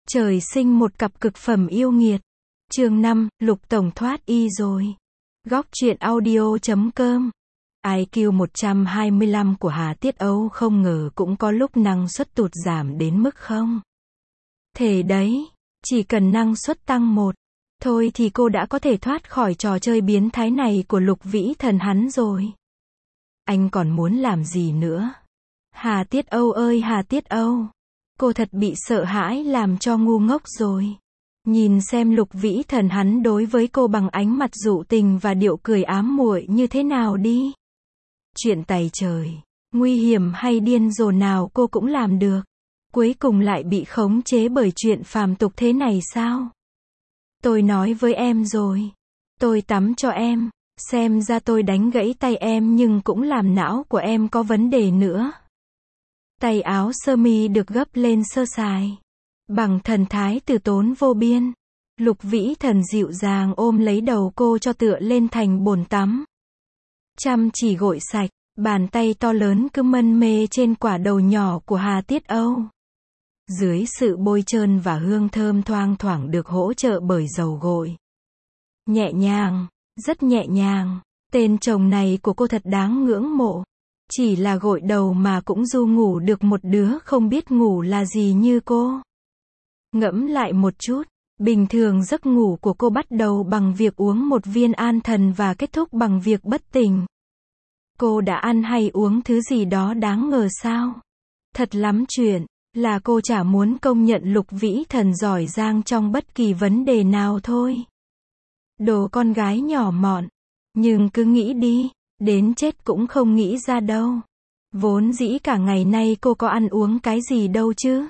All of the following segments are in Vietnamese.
Trời sinh một cặp cực phẩm yêu nghiệt. Chương 5, Lục Tổng thoát y rồi. Góc truyện audio.com. IQ 125 của Hà Tiết Âu không ngờ cũng có lúc năng suất tụt giảm đến mức không thể đấy. Chỉ cần năng suất tăng một thôi thì cô đã có thể thoát khỏi trò chơi biến thái này của Lục Vĩ Thần hắn rồi. Anh còn muốn làm gì nữa? Hà Tiết Âu ơi Hà Tiết Âu. Cô thật bị sợ hãi làm cho ngu ngốc rồi. Nhìn xem Lục Vĩ Thần hắn đối với cô bằng ánh mặt dụ tình và điệu cười ám muội như thế nào đi. Chuyện tày trời, nguy hiểm hay điên rồ nào cô cũng làm được. Cuối cùng lại bị khống chế bởi chuyện phàm tục thế này sao? Tôi nói với em rồi. Tôi tắm cho em. Xem ra tôi đánh gãy tay em nhưng cũng làm não của em có vấn đề nữa. Tay áo sơ mi được gấp lên sơ sài. Bằng thần thái từ tốn vô biên. Lục Vĩ Thần dịu dàng ôm lấy đầu cô cho tựa lên thành bồn tắm. Chăm chỉ gội sạch, bàn tay to lớn cứ mân mê trên quả đầu nhỏ của Hà Tiết Âu. Dưới sự bôi trơn và hương thơm thoang thoảng được hỗ trợ bởi dầu gội. Nhẹ nhàng, rất nhẹ nhàng. Tên chồng này của cô thật đáng ngưỡng mộ. Chỉ là gội đầu mà cũng ru ngủ được một đứa không biết ngủ là gì như cô. Ngẫm lại một chút, bình thường giấc ngủ của cô bắt đầu bằng việc uống một viên an thần và kết thúc bằng việc bất tỉnh. Cô đã ăn hay uống thứ gì đó đáng ngờ sao? Thật lắm chuyện, là cô chả muốn công nhận Lục Vĩ Thần giỏi giang trong bất kỳ vấn đề nào thôi. Đồ con gái nhỏ mọn. Nhưng cứ nghĩ đi, đến chết cũng không nghĩ ra đâu. Vốn dĩ cả ngày nay cô có ăn uống cái gì đâu chứ.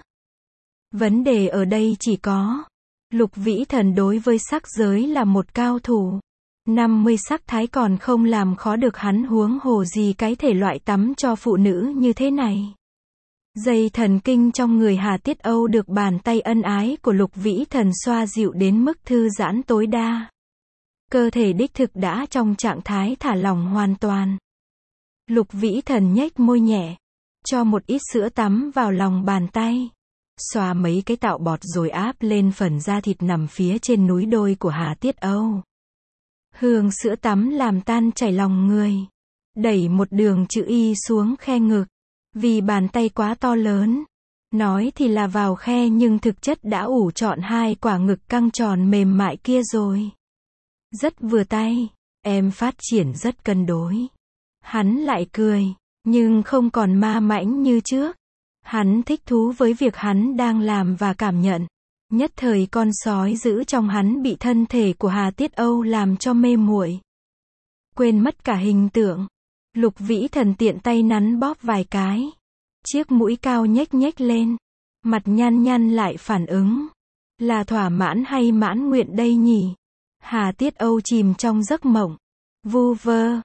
Vấn đề ở đây chỉ có, Lục Vĩ Thần đối với sắc giới là một cao thủ. 50 sắc thái còn không làm khó được hắn, huống hồ gì cái thể loại tắm cho phụ nữ như thế này. Dây thần kinh trong người Hà Tiết Âu được bàn tay ân ái của Lục Vĩ Thần xoa dịu đến mức thư giãn tối đa. Cơ thể đích thực đã trong trạng thái thả lỏng hoàn toàn. Lục Vĩ Thần nhếch môi nhẹ, cho một ít sữa tắm vào lòng bàn tay. Xoa mấy cái tạo bọt rồi áp lên phần da thịt nằm phía trên núi đôi của Hà Tiết Âu. Hương sữa tắm làm tan chảy lòng người. Đẩy một đường chữ Y xuống khe ngực. Vì bàn tay quá to lớn. Nói thì là vào khe nhưng thực chất đã ủ trọn hai quả ngực căng tròn mềm mại kia rồi. Rất vừa tay. Em phát triển rất cân đối. Hắn lại cười. Nhưng không còn ma mãnh như trước. Hắn thích thú với việc hắn đang làm và cảm nhận. Nhất thời con sói dữ trong hắn bị thân thể của Hà Tiết Âu làm cho mê muội. Quên mất cả hình tượng. Lục Vĩ Thần tiện tay nắn bóp vài cái. Chiếc mũi cao nhếch nhếch lên. Mặt nhăn nhăn lại phản ứng. Là thỏa mãn hay mãn nguyện đây nhỉ? Hà Tiết Âu chìm trong giấc mộng. Vu vơ,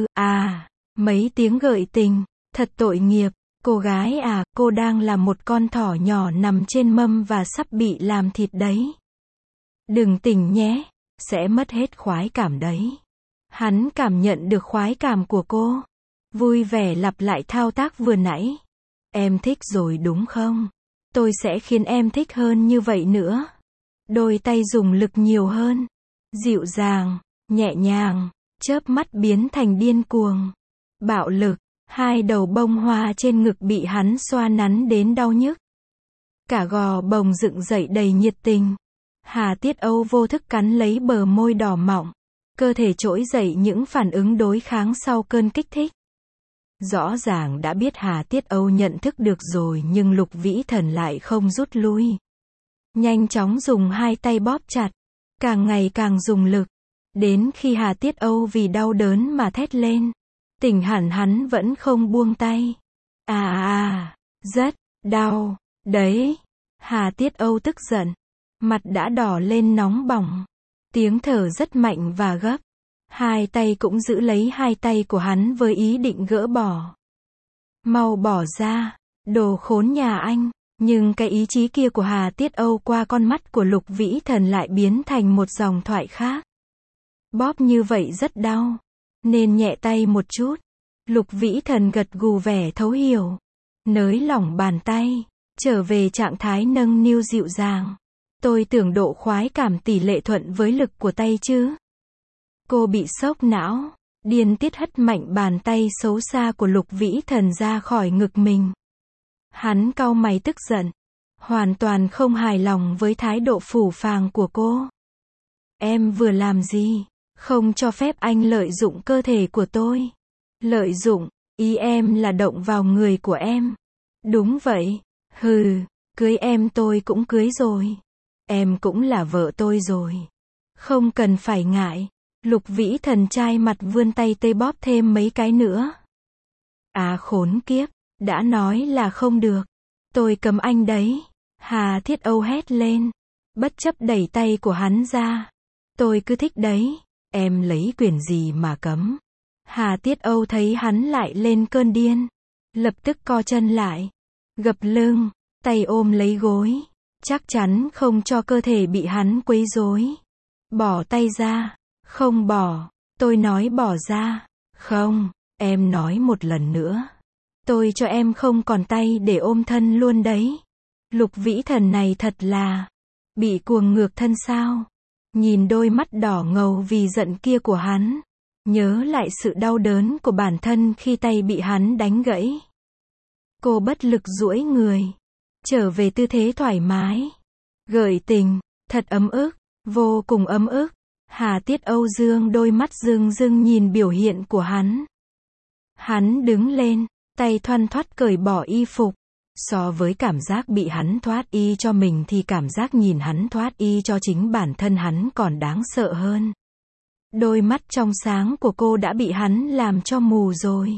mấy tiếng gợi tình. Thật tội nghiệp. Cô gái à, cô đang là một con thỏ nhỏ nằm trên mâm và sắp bị làm thịt đấy. Đừng tỉnh nhé, sẽ mất hết khoái cảm đấy. Hắn cảm nhận được khoái cảm của cô. Vui vẻ lặp lại thao tác vừa nãy. Em thích rồi đúng không? Tôi sẽ khiến em thích hơn như vậy nữa. Đôi tay dùng lực nhiều hơn. Dịu dàng, nhẹ nhàng, chớp mắt biến thành điên cuồng. Bạo lực. Hai đầu bông hoa trên ngực bị hắn xoa nắn đến đau nhức. Cả gò bồng dựng dậy đầy nhiệt tình. Hà Tiết Âu vô thức cắn lấy bờ môi đỏ mọng. Cơ thể trỗi dậy những phản ứng đối kháng sau cơn kích thích. Rõ ràng đã biết Hà Tiết Âu nhận thức được rồi nhưng Lục Vĩ Thần lại không rút lui. Nhanh chóng dùng hai tay bóp chặt. Càng ngày càng dùng lực. Đến khi Hà Tiết Âu vì đau đớn mà thét lên. Tỉnh hẳn hắn vẫn không buông tay. Rất đau, đấy. Hà Tiết Âu tức giận. Mặt đã đỏ lên nóng bỏng. Tiếng thở rất mạnh và gấp. Hai tay cũng giữ lấy hai tay của hắn với ý định gỡ bỏ. Mau bỏ ra, đồ khốn nhà anh. Nhưng cái ý chí kia của Hà Tiết Âu qua con mắt của Lục Vĩ Thần lại biến thành một dòng thoại khác. Bóp như vậy rất đau. Nên nhẹ tay một chút. Lục Vĩ Thần gật gù vẻ thấu hiểu. Nới lỏng bàn tay. Trở về trạng thái nâng niu dịu dàng. Tôi tưởng độ khoái cảm tỷ lệ thuận với lực của tay chứ. Cô bị sốc não, điên tiết hất mạnh bàn tay xấu xa của Lục Vĩ Thần ra khỏi ngực mình. Hắn cau mày tức giận, hoàn toàn không hài lòng với thái độ phũ phàng của cô. Em vừa làm gì? Không cho phép anh lợi dụng cơ thể của tôi. Lợi dụng, ý em là động vào người của em. Đúng vậy. Hừ, cưới em tôi cũng cưới rồi. Em cũng là vợ tôi rồi. Không cần phải ngại. Lục Vĩ Thần trai mặt vươn tay tê bóp thêm mấy cái nữa. À khốn kiếp, đã nói là không được. Tôi cấm anh đấy. Hà Thiết Âu hét lên, bất chấp đẩy tay của hắn ra. Tôi cứ thích đấy. Em lấy quyền gì mà cấm? Hà Tiết Âu thấy hắn lại lên cơn điên, lập tức co chân lại, gập lưng, tay ôm lấy gối, chắc chắn không cho cơ thể bị hắn quấy rối. Bỏ tay ra. Không bỏ. Tôi nói bỏ ra. Không, em nói một lần nữa. Tôi cho em không còn tay để ôm thân luôn đấy. Lục Vĩ Thần này thật là bị cuồng ngược thân sao? Nhìn đôi mắt đỏ ngầu vì giận kia của hắn, nhớ lại sự đau đớn của bản thân khi tay bị hắn đánh gãy. Cô bất lực duỗi người, trở về tư thế thoải mái, gợi tình, thật ấm ức, vô cùng ấm ức. Hà Tiết Âu dương đôi mắt rưng rưng nhìn biểu hiện của hắn. Hắn đứng lên, tay thoăn thoắt cởi bỏ y phục. So với cảm giác bị hắn thoát y cho mình thì cảm giác nhìn hắn thoát y cho chính bản thân hắn còn đáng sợ hơn. Đôi mắt trong sáng của cô đã bị hắn làm cho mù rồi.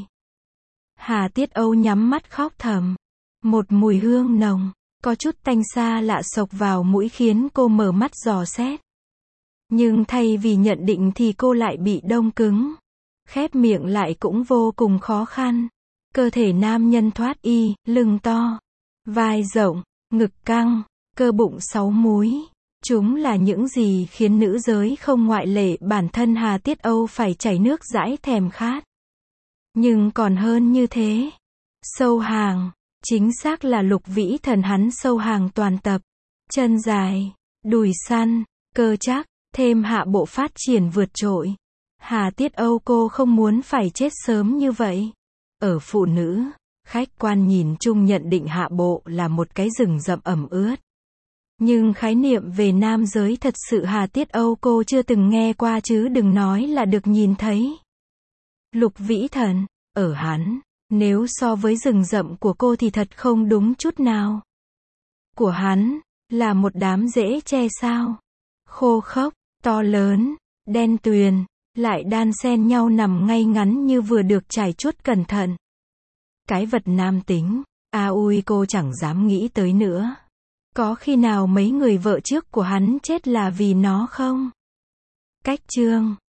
Hà Tiết Âu nhắm mắt khóc thầm. Một mùi hương nồng, có chút tanh xa lạ xộc vào mũi khiến cô mở mắt dò xét. Nhưng thay vì nhận định thì cô lại bị đông cứng. Khép miệng lại cũng vô cùng khó khăn. Cơ thể nam nhân thoát y, lưng to, vai rộng, ngực căng, cơ bụng 6 múi. Chúng là những gì khiến nữ giới không ngoại lệ bản thân Hà Tiết Âu phải chảy nước dãi thèm khát. Nhưng còn hơn như thế. Sâu hàng, chính xác là Lục Vĩ Thần hắn sâu hàng toàn tập. Chân dài, đùi săn, cơ chắc, thêm hạ bộ phát triển vượt trội. Hà Tiết Âu cô không muốn phải chết sớm như vậy. Ở phụ nữ, khách quan nhìn chung nhận định hạ bộ là một cái rừng rậm ẩm ướt. Nhưng khái niệm về nam giới thật sự Hà Tiết Âu cô chưa từng nghe qua chứ đừng nói là được nhìn thấy. Lục Vĩ Thần, ở hắn, nếu so với rừng rậm của cô thì thật không đúng chút nào. Của hắn, là một đám rễ tre sao. Khô khốc, to lớn, đen tuyền, lại đan xen nhau nằm ngay ngắn như vừa được trải chuốt cẩn thận. Cái vật nam tính, ui cô chẳng dám nghĩ tới nữa. Có khi nào mấy người vợ trước của hắn chết là vì nó không? Cách chương